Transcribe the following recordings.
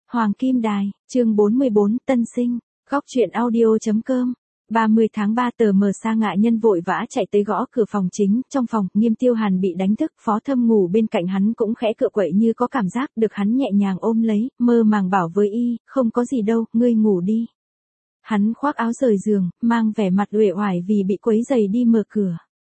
Hoàng Kim Đài, chương 44, Tân Sinh, góc truyện audio.com. 30 tháng 3 tờ mờ Sa Ngạ Nhân vội vã chạy tới gõ cửa phòng chính, trong phòng, Nghiêm Tiêu Hàn bị đánh thức, Phó Thâm ngủ bên cạnh hắn cũng khẽ cựa quậy như có cảm giác, được hắn nhẹ nhàng ôm lấy, mơ màng bảo với y, không có gì đâu, ngươi ngủ đi. Hắn khoác áo rời giường, mang vẻ mặt uể oải vì bị quấy giày đi mở cửa.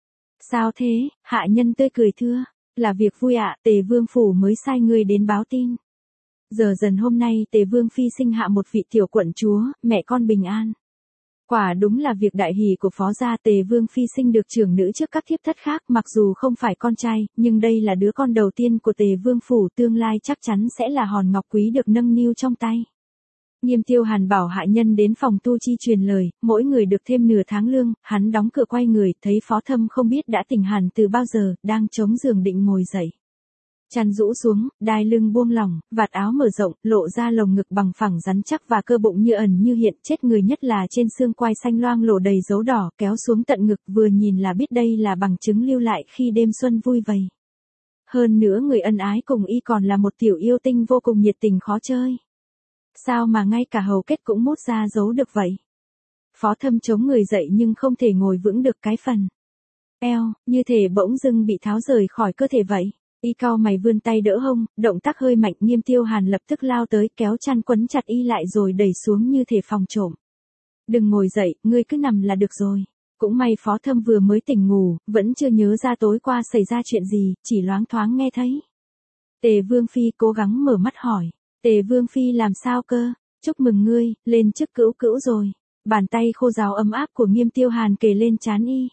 Sao thế, Hạ Nhân tươi cười thưa, là việc vui ạ, Tề Vương Phủ mới sai người đến báo tin. Giờ dần hôm nay Tề Vương Phi sinh hạ một vị tiểu quận chúa, mẹ con bình an. Quả đúng là việc đại hỷ của Phó gia. Tề Vương Phi sinh được trưởng nữ trước các thiếp thất khác, mặc dù không phải con trai, nhưng đây là đứa con đầu tiên của Tề Vương Phủ, tương lai chắc chắn sẽ là hòn ngọc quý được nâng niu trong tay. Nghiêm Tiêu Hàn bảo hạ nhân đến phòng tu chi truyền lời, mỗi người được thêm nửa tháng lương, hắn đóng cửa quay người, thấy Phó Thâm không biết đã tỉnh hẳn từ bao giờ, đang chống giường định ngồi dậy. Chăn rũ xuống, đai lưng buông lỏng, vạt áo mở rộng, lộ ra lồng ngực bằng phẳng rắn chắc và cơ bụng như ẩn như hiện, chết người nhất là trên xương quai xanh loang lổ đầy dấu đỏ, kéo xuống tận ngực, vừa nhìn là biết đây là bằng chứng lưu lại khi đêm xuân vui vầy. Hơn nữa người ân ái cùng y còn là một tiểu yêu tinh vô cùng nhiệt tình khó chơi. Sao mà ngay cả hầu kết cũng mút ra giấu được vậy? Phó Thâm chống người dậy nhưng không thể ngồi vững được, cái phần eo, như thể bỗng dưng bị tháo rời khỏi cơ thể vậy. Y cau mày vươn tay đỡ hông, động tác hơi mạnh, Nghiêm Tiêu Hàn lập tức lao tới kéo chăn quấn chặt y lại rồi đẩy xuống như thể phòng trộm. Đừng ngồi dậy, ngươi cứ nằm là được rồi. Cũng may Phó Thâm vừa mới tỉnh ngủ, vẫn chưa nhớ ra tối qua xảy ra chuyện gì, chỉ loáng thoáng nghe thấy. Tề Vương Phi cố gắng mở mắt hỏi. Tề Vương Phi làm sao cơ? Chúc mừng ngươi, lên chức cữu cữu rồi. Bàn tay khô ráo ấm áp của Nghiêm Tiêu Hàn kề lên trán y.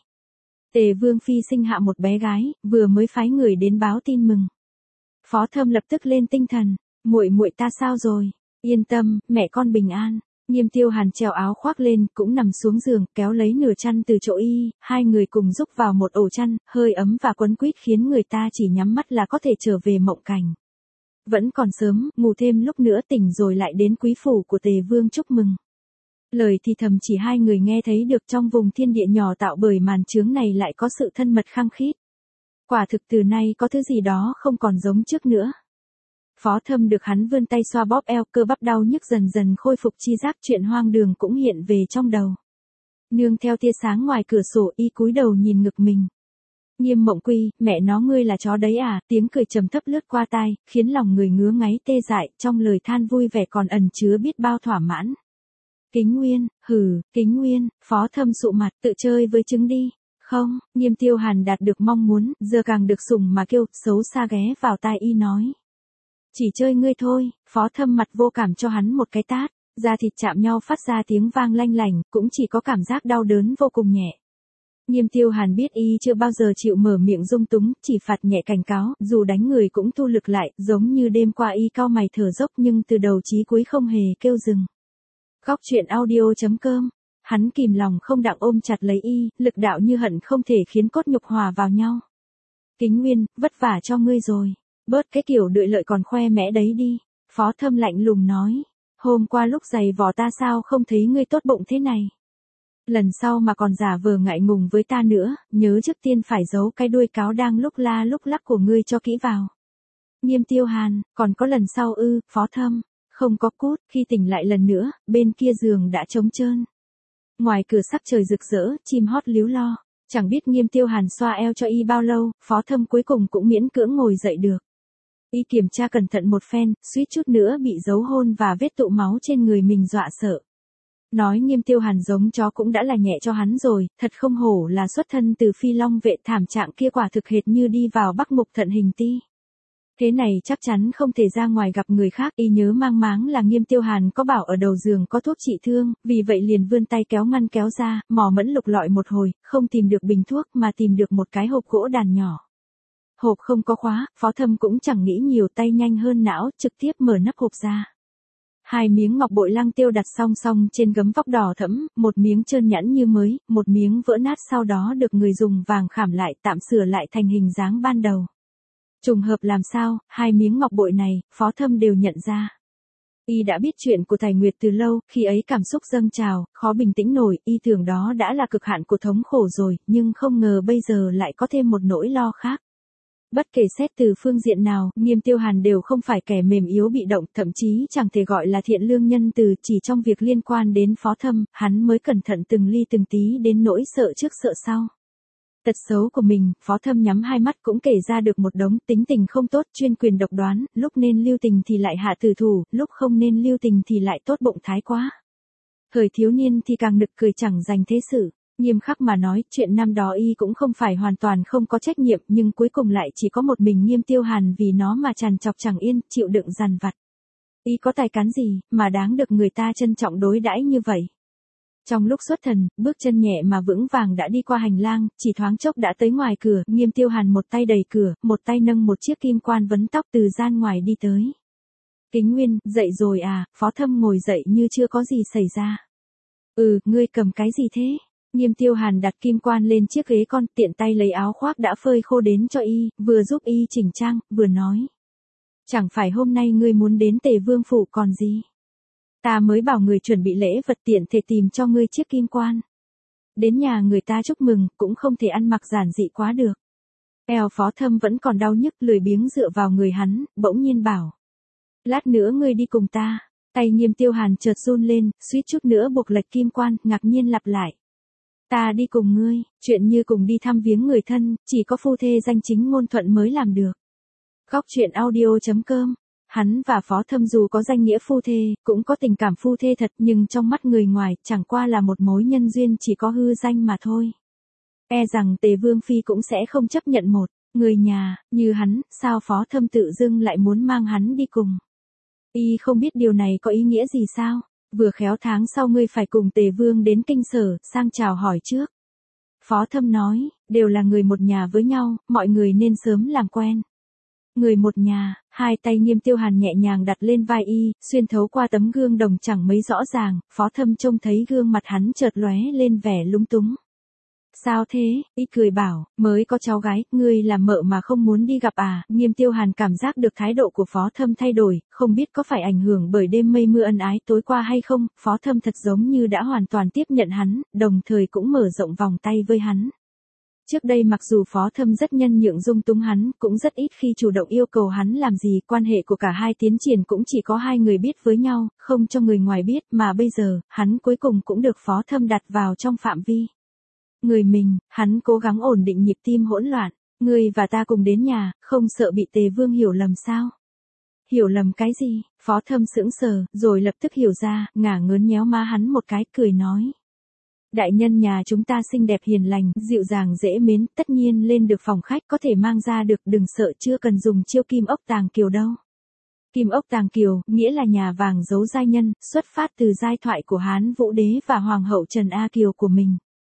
Tề Vương Phi sinh hạ một bé gái, vừa mới phái người đến báo tin mừng. Phó Thâm lập tức lên tinh thần, muội muội ta sao rồi? Yên tâm, mẹ con bình an. Nghiêm Tiêu Hàn trèo áo khoác lên, cũng nằm xuống giường, kéo lấy nửa chăn từ chỗ y, hai người cùng rúc vào một ổ chăn, hơi ấm và quấn quýt khiến người ta chỉ nhắm mắt là có thể trở về mộng cảnh. Vẫn còn sớm, ngủ thêm lúc nữa tỉnh rồi lại đến quý phủ của Tề Vương chúc mừng. Lời thì thầm chỉ hai người nghe thấy được, trong vùng thiên địa nhỏ tạo bởi màn chướng này lại có sự thân mật khăng khít. Quả thực từ nay có thứ gì đó không còn giống trước nữa. Phó Thâm được hắn vươn tay xoa bóp eo, cơ bắp đau nhức dần dần khôi phục chi giác, chuyện hoang đường cũng hiện về trong đầu. Nương theo tia sáng ngoài cửa sổ, y cúi đầu nhìn ngực mình. Nghiêm Mộng Quy, mẹ nó ngươi là chó đấy à? Tiếng cười trầm thấp lướt qua tai, khiến lòng người ngứa ngáy tê dại, trong lời than vui vẻ còn ẩn chứa biết bao thỏa mãn. Kính Nguyên, Kính Nguyên, Phó Thâm sụ mặt, tự chơi với trứng đi. Không, Nghiêm Tiêu Hàn đạt được mong muốn, giờ càng được sủng mà kêu, xấu xa ghé vào tai y nói. Chỉ chơi ngươi thôi. Phó Thâm mặt vô cảm cho hắn một cái tát, da thịt chạm nhau phát ra tiếng vang lanh lảnh, cũng chỉ có cảm giác đau đớn vô cùng nhẹ. Nghiêm Tiêu Hàn biết y chưa bao giờ chịu mở miệng dung túng, chỉ phạt nhẹ cảnh cáo, dù đánh người cũng thu lực lại, giống như đêm qua y cau mày thở dốc nhưng từ đầu chí cuối không hề kêu dừng. Góc truyện audio.com. Hắn kìm lòng không đặng ôm chặt lấy y, lực đạo như hận không thể khiến cốt nhục hòa vào nhau. Kính Nguyên, vất vả cho ngươi rồi. Bớt cái kiểu đợi lợi còn khoe mẽ đấy đi. Phó Thâm lạnh lùng nói. Hôm qua lúc giày vò ta sao không thấy ngươi tốt bụng thế này. Lần sau mà còn giả vờ ngại ngùng với ta nữa, nhớ trước tiên phải giấu cái đuôi cáo đang lúc la lúc lắc của ngươi cho kỹ vào. Nghiêm Tiêu Hàn, còn có lần sau ư? Phó Thâm. Không có cút, khi tỉnh lại lần nữa, bên kia giường đã trống trơn. Ngoài cửa sắc trời rực rỡ, chim hót líu lo. Chẳng biết Nghiêm Tiêu Hàn xoa eo cho y bao lâu, Phó Thâm cuối cùng cũng miễn cưỡng ngồi dậy được. Y kiểm tra cẩn thận một phen, suýt chút nữa bị dấu hôn và vết tụ máu trên người mình dọa sợ. Nói Nghiêm Tiêu Hàn giống chó cũng đã là nhẹ cho hắn rồi, thật không hổ là xuất thân từ Phi Long vệ, thảm trạng kia quả thực hệt như đi vào Bắc Mục Thận Hình Ti. Thế này chắc chắn không thể ra ngoài gặp người khác, y nhớ mang máng là Nghiêm Tiêu Hàn có bảo ở đầu giường có thuốc trị thương, vì vậy liền vươn tay kéo ngăn kéo ra, mò mẫn lục lọi một hồi, không tìm được bình thuốc mà tìm được một cái hộp gỗ đàn nhỏ. Hộp không có khóa, Phó Thâm cũng chẳng nghĩ nhiều, tay nhanh hơn não, trực tiếp mở nắp hộp ra. Hai miếng ngọc bội lăng tiêu đặt song song trên gấm vóc đỏ thẫm, một miếng trơn nhẵn như mới, một miếng vỡ nát sau đó được người dùng vàng khảm lại, tạm sửa lại thành hình dáng ban đầu. Trùng hợp làm sao, hai miếng ngọc bội này, Phó Thâm đều nhận ra. Y đã biết chuyện của Tài Nguyệt từ lâu, khi ấy cảm xúc dâng trào, khó bình tĩnh nổi, y tưởng đó đã là cực hạn của thống khổ rồi, nhưng không ngờ bây giờ lại có thêm một nỗi lo khác. Bất kể xét từ phương diện nào, Nghiêm Tiêu Hàn đều không phải kẻ mềm yếu bị động, thậm chí chẳng thể gọi là thiện lương nhân từ, chỉ trong việc liên quan đến Phó Thâm, hắn mới cẩn thận từng ly từng tí đến nỗi sợ trước sợ sau. Tật xấu của mình, Phó Thâm nhắm hai mắt cũng kể ra được một đống, tính tình không tốt, chuyên quyền độc đoán, lúc nên lưu tình thì lại hạ tử thủ, lúc không nên lưu tình thì lại tốt bụng thái quá. Thời thiếu niên thì càng nực cười chẳng dành thế sự. Nghiêm khắc mà nói, chuyện năm đó y cũng không phải hoàn toàn không có trách nhiệm, nhưng cuối cùng lại chỉ có một mình Nghiêm Tiêu Hàn vì nó mà trằn trọc chẳng yên, chịu đựng dằn vặt. Y có tài cán gì, mà đáng được người ta trân trọng đối đãi như vậy. Trong lúc xuất thần, bước chân nhẹ mà vững vàng đã đi qua hành lang, chỉ thoáng chốc đã tới ngoài cửa, Nghiêm Tiêu Hàn một tay đẩy cửa, một tay nâng một chiếc kim quan vấn tóc từ gian ngoài đi tới. Kính Nguyên, dậy rồi à? Phó Thâm ngồi dậy như chưa có gì xảy ra. Ngươi cầm cái gì thế? Nghiêm Tiêu Hàn đặt kim quan lên chiếc ghế con, tiện tay lấy áo khoác đã phơi khô đến cho y, vừa giúp y chỉnh trang, vừa nói. Chẳng phải hôm nay ngươi muốn đến Tề Vương phủ còn gì? Ta mới bảo người chuẩn bị lễ vật tiện thể tìm cho ngươi chiếc kim quan. Đến nhà người ta chúc mừng, cũng không thể ăn mặc giản dị quá được. Eo Phó Thâm vẫn còn đau nhức, lười biếng dựa vào người hắn, bỗng nhiên bảo. Lát nữa ngươi đi cùng ta. Tay Nghiêm Tiêu Hàn chợt run lên, suýt chút nữa buộc lệch kim quan, ngạc nhiên lặp lại. Ta đi cùng ngươi, chuyện như cùng đi thăm viếng người thân, chỉ có phu thê danh chính ngôn thuận mới làm được. Góc truyện audio.com. Hắn và Phó Thâm dù có danh nghĩa phu thê, cũng có tình cảm phu thê thật, nhưng trong mắt người ngoài, chẳng qua là một mối nhân duyên chỉ có hư danh mà thôi. E rằng Tề Vương Phi cũng sẽ không chấp nhận một người nhà như hắn, sao Phó Thâm tự dưng lại muốn mang hắn đi cùng. Y không biết điều này có ý nghĩa gì sao? Vừa khéo tháng sau ngươi phải cùng Tề Vương đến Kinh Sở, sang chào hỏi trước. Phó Thâm nói, đều là người một nhà với nhau, mọi người nên sớm làm quen. Người một nhà, hai tay Nghiêm Tiêu Hàn nhẹ nhàng đặt lên vai y, xuyên thấu qua tấm gương đồng chẳng mấy rõ ràng, Phó Thâm trông thấy gương mặt hắn chợt lóe lên vẻ lúng túng. Sao thế? Y cười bảo, mới có cháu gái, ngươi là mợ mà không muốn đi gặp à? Nghiêm Tiêu Hàn cảm giác được thái độ của Phó Thâm thay đổi, không biết có phải ảnh hưởng bởi đêm mây mưa ân ái tối qua hay không, Phó Thâm thật giống như đã hoàn toàn tiếp nhận hắn, đồng thời cũng mở rộng vòng tay với hắn. Trước đây mặc dù Phó Thâm rất nhân nhượng dung túng hắn, cũng rất ít khi chủ động yêu cầu hắn làm gì, quan hệ của cả hai tiến triển cũng chỉ có hai người biết với nhau, không cho người ngoài biết, mà bây giờ, hắn cuối cùng cũng được Phó Thâm đặt vào trong phạm vi. Người mình, hắn cố gắng ổn định nhịp tim hỗn loạn, ngươi và ta cùng đến nhà, không sợ bị Tề Vương hiểu lầm sao? Hiểu lầm cái gì? Phó Thâm sững sờ, rồi lập tức hiểu ra, ngả ngớn nhéo má hắn một cái, cười nói. Đại nhân nhà chúng ta xinh đẹp hiền lành, dịu dàng dễ mến, tất nhiên lên được phòng khách có thể mang ra được, đừng sợ, chưa cần dùng chiêu kim ốc tàng kiều đâu. Kim ốc tàng kiều, nghĩa là nhà vàng giấu giai nhân, xuất phát từ giai thoại của Hán Vũ Đế và Hoàng hậu Trần A Kiều của mình.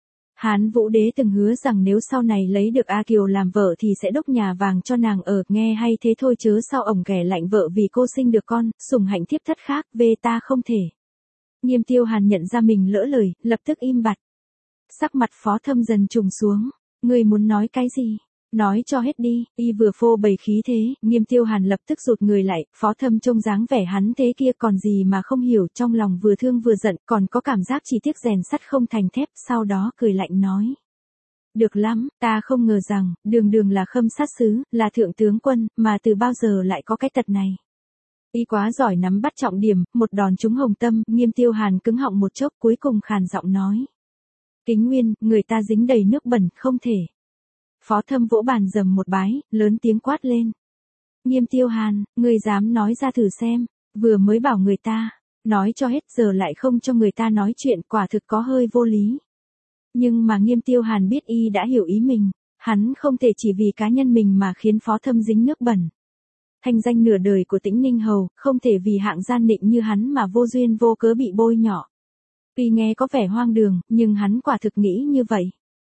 Hán Vũ Đế từng hứa rằng nếu sau này lấy được A Kiều làm vợ thì sẽ đúc nhà vàng cho nàng ở, nghe hay thế thôi chớ sao ổng ghẻ lạnh vợ vì cô sinh được con, sủng hạnh thiếp thất khác, về ta không thể. Nghiêm Tiêu Hàn nhận ra mình lỡ lời, lập tức im bặt. Sắc mặt Phó Thâm dần trùng xuống, ngươi muốn nói cái gì? Nói cho hết đi, y vừa phô bày khí thế, Nghiêm Tiêu Hàn lập tức rụt người lại, Phó Thâm trông dáng vẻ hắn thế kia còn gì mà không hiểu, trong lòng vừa thương vừa giận, còn có cảm giác chỉ tiếc rèn sắt không thành thép, sau đó cười lạnh nói. Được lắm, ta không ngờ rằng, đường đường là khâm sát sứ, là thượng tướng quân, mà từ bao giờ lại có cái tật này. Y quá giỏi nắm bắt trọng điểm, một đòn trúng hồng tâm, Nghiêm Tiêu Hàn cứng họng một chốc cuối cùng khàn giọng nói. Kính Nguyên, người ta dính đầy nước bẩn, không thể. Phó Thâm vỗ bàn dầm một bái, lớn tiếng quát lên. Nghiêm Tiêu Hàn, ngươi dám nói ra thử xem, vừa mới bảo người ta, nói cho hết giờ lại không cho người ta nói chuyện, quả thực có hơi vô lý. Nhưng mà Nghiêm Tiêu Hàn biết y đã hiểu ý mình, hắn không thể chỉ vì cá nhân mình mà khiến Phó Thâm dính nước bẩn. Thanh danh nửa đời của Tĩnh Ninh Hầu, không thể vì hạng gian nịnh như hắn mà vô duyên vô cớ bị bôi nhọ. Tuy nghe có vẻ hoang đường, nhưng hắn quả thực nghĩ như vậy.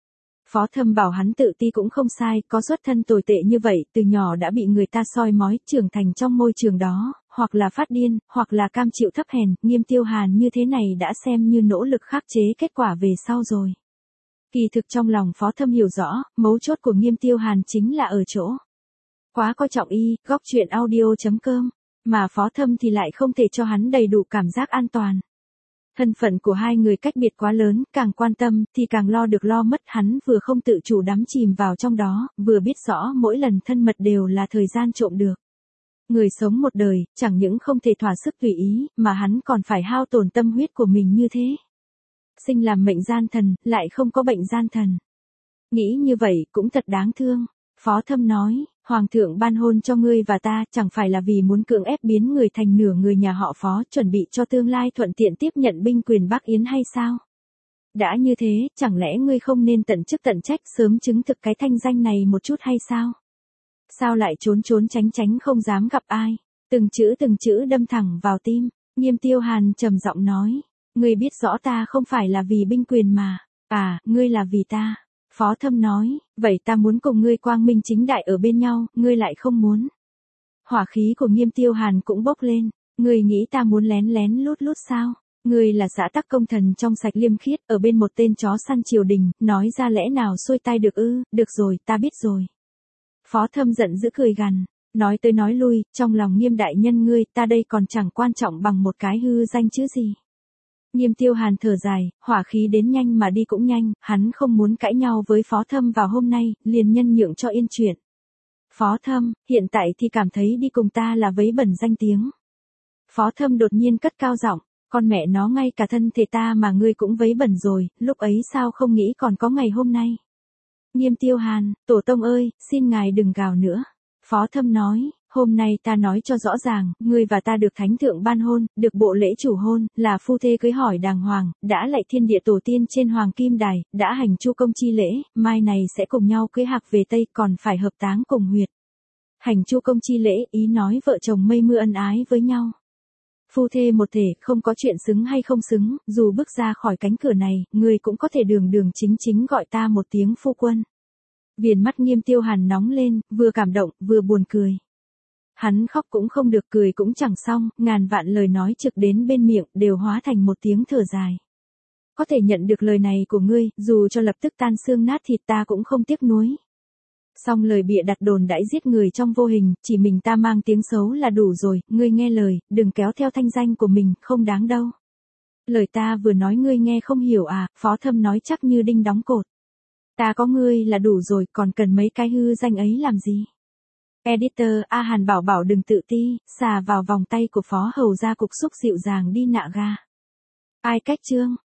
Phó Thâm bảo hắn tự ti cũng không sai, có xuất thân tồi tệ như vậy, từ nhỏ đã bị người ta soi mói, trưởng thành trong môi trường đó, hoặc là phát điên, hoặc là cam chịu thấp hèn, Nghiêm Tiêu Hàn như thế này đã xem như nỗ lực khắc chế kết quả về sau rồi. Kỳ thực trong lòng Phó Thâm hiểu rõ, mấu chốt của Nghiêm Tiêu Hàn chính là ở chỗ. Quá coi trọng y, góc truyện audio.com, mà Phó Thâm thì lại không thể cho hắn đầy đủ cảm giác an toàn. Thân phận của hai người cách biệt quá lớn, càng quan tâm thì càng lo được lo mất, hắn vừa không tự chủ đắm chìm vào trong đó, vừa biết rõ mỗi lần thân mật đều là thời gian trộm được. Người sống một đời, chẳng những không thể thỏa sức tùy ý, mà hắn còn phải hao tổn tâm huyết của mình như thế. Sinh làm mệnh gian thần, lại không có bệnh gian thần. Nghĩ như vậy cũng thật đáng thương. Phó Thâm nói, Hoàng thượng ban hôn cho ngươi và ta chẳng phải là vì muốn cưỡng ép biến người thành nửa người nhà họ Phó, chuẩn bị cho tương lai thuận tiện tiếp nhận binh quyền Bắc Yến hay sao? Đã như thế, chẳng lẽ ngươi không nên tận chức tận trách sớm chứng thực cái thanh danh này một chút hay sao? Sao lại trốn trốn tránh tránh không dám gặp ai? Từng chữ đâm thẳng vào tim. Nghiêm Tiêu Hàn trầm giọng nói, ngươi biết rõ ta không phải là vì binh quyền mà. À, ngươi là vì ta. Phó Thâm nói, vậy ta muốn cùng ngươi quang minh chính đại ở bên nhau, ngươi lại không muốn. Hỏa khí của Nghiêm Tiêu Hàn cũng bốc lên, ngươi nghĩ ta muốn lén lén lút lút sao? Ngươi là xã tắc công thần trong sạch liêm khiết, ở bên một tên chó săn triều đình, nói ra lẽ nào xuôi tai được ư? Được rồi, ta biết rồi. Phó Thâm giận dữ cười gằn, nói tới nói lui, trong lòng Nghiêm đại nhân ngươi, ta đây còn chẳng quan trọng bằng một cái hư danh chứ gì. Nghiêm Tiêu Hàn thở dài, hỏa khí đến nhanh mà đi cũng nhanh, hắn không muốn cãi nhau với Phó Thâm vào hôm nay, liền nhân nhượng cho yên chuyện. Phó Thâm, hiện tại thì cảm thấy đi cùng ta là vấy bẩn danh tiếng. Phó Thâm đột nhiên cất cao giọng, con mẹ nó, ngay cả thân thể ta mà ngươi cũng vấy bẩn rồi, lúc ấy sao không nghĩ còn có ngày hôm nay. Nghiêm Tiêu Hàn, tổ tông ơi, xin ngài đừng gào nữa. Phó Thâm nói, hôm nay ta nói cho rõ ràng, ngươi và ta được thánh thượng ban hôn, được bộ lễ chủ hôn, là phu thê cưới hỏi đàng hoàng, đã lạy thiên địa tổ tiên trên hoàng kim đài, đã hành chu công chi lễ, mai này sẽ cùng nhau cưới hạc về Tây, còn phải hợp táng cùng huyệt. Hành chu công chi lễ, ý nói vợ chồng mây mưa ân ái với nhau. Phu thê một thể, không có chuyện xứng hay không xứng, dù bước ra khỏi cánh cửa này, ngươi cũng có thể đường đường chính chính gọi ta một tiếng phu quân. Viền mắt Nghiêm Tiêu Hàn nóng lên, vừa cảm động, vừa buồn cười. Hắn khóc cũng không được, cười cũng chẳng xong, ngàn vạn lời nói trực đến bên miệng, đều hóa thành một tiếng thở dài. Có thể nhận được lời này của ngươi, dù cho lập tức tan xương nát thịt ta cũng không tiếc nuối. Song lời bịa đặt đồn đãi giết người trong vô hình, chỉ mình ta mang tiếng xấu là đủ rồi, ngươi nghe lời, đừng kéo theo thanh danh của mình, không đáng đâu. Lời ta vừa nói ngươi nghe không hiểu à? Phó Thâm nói chắc như đinh đóng cột. Ta có ngươi là đủ rồi, còn cần mấy cái hư danh ấy làm gì? Editor, A Hàn bảo bảo đừng tự ti, xà vào vòng tay của Phó Hầu ra cục xúc dịu dàng đi nạ ga. Ai cách chương.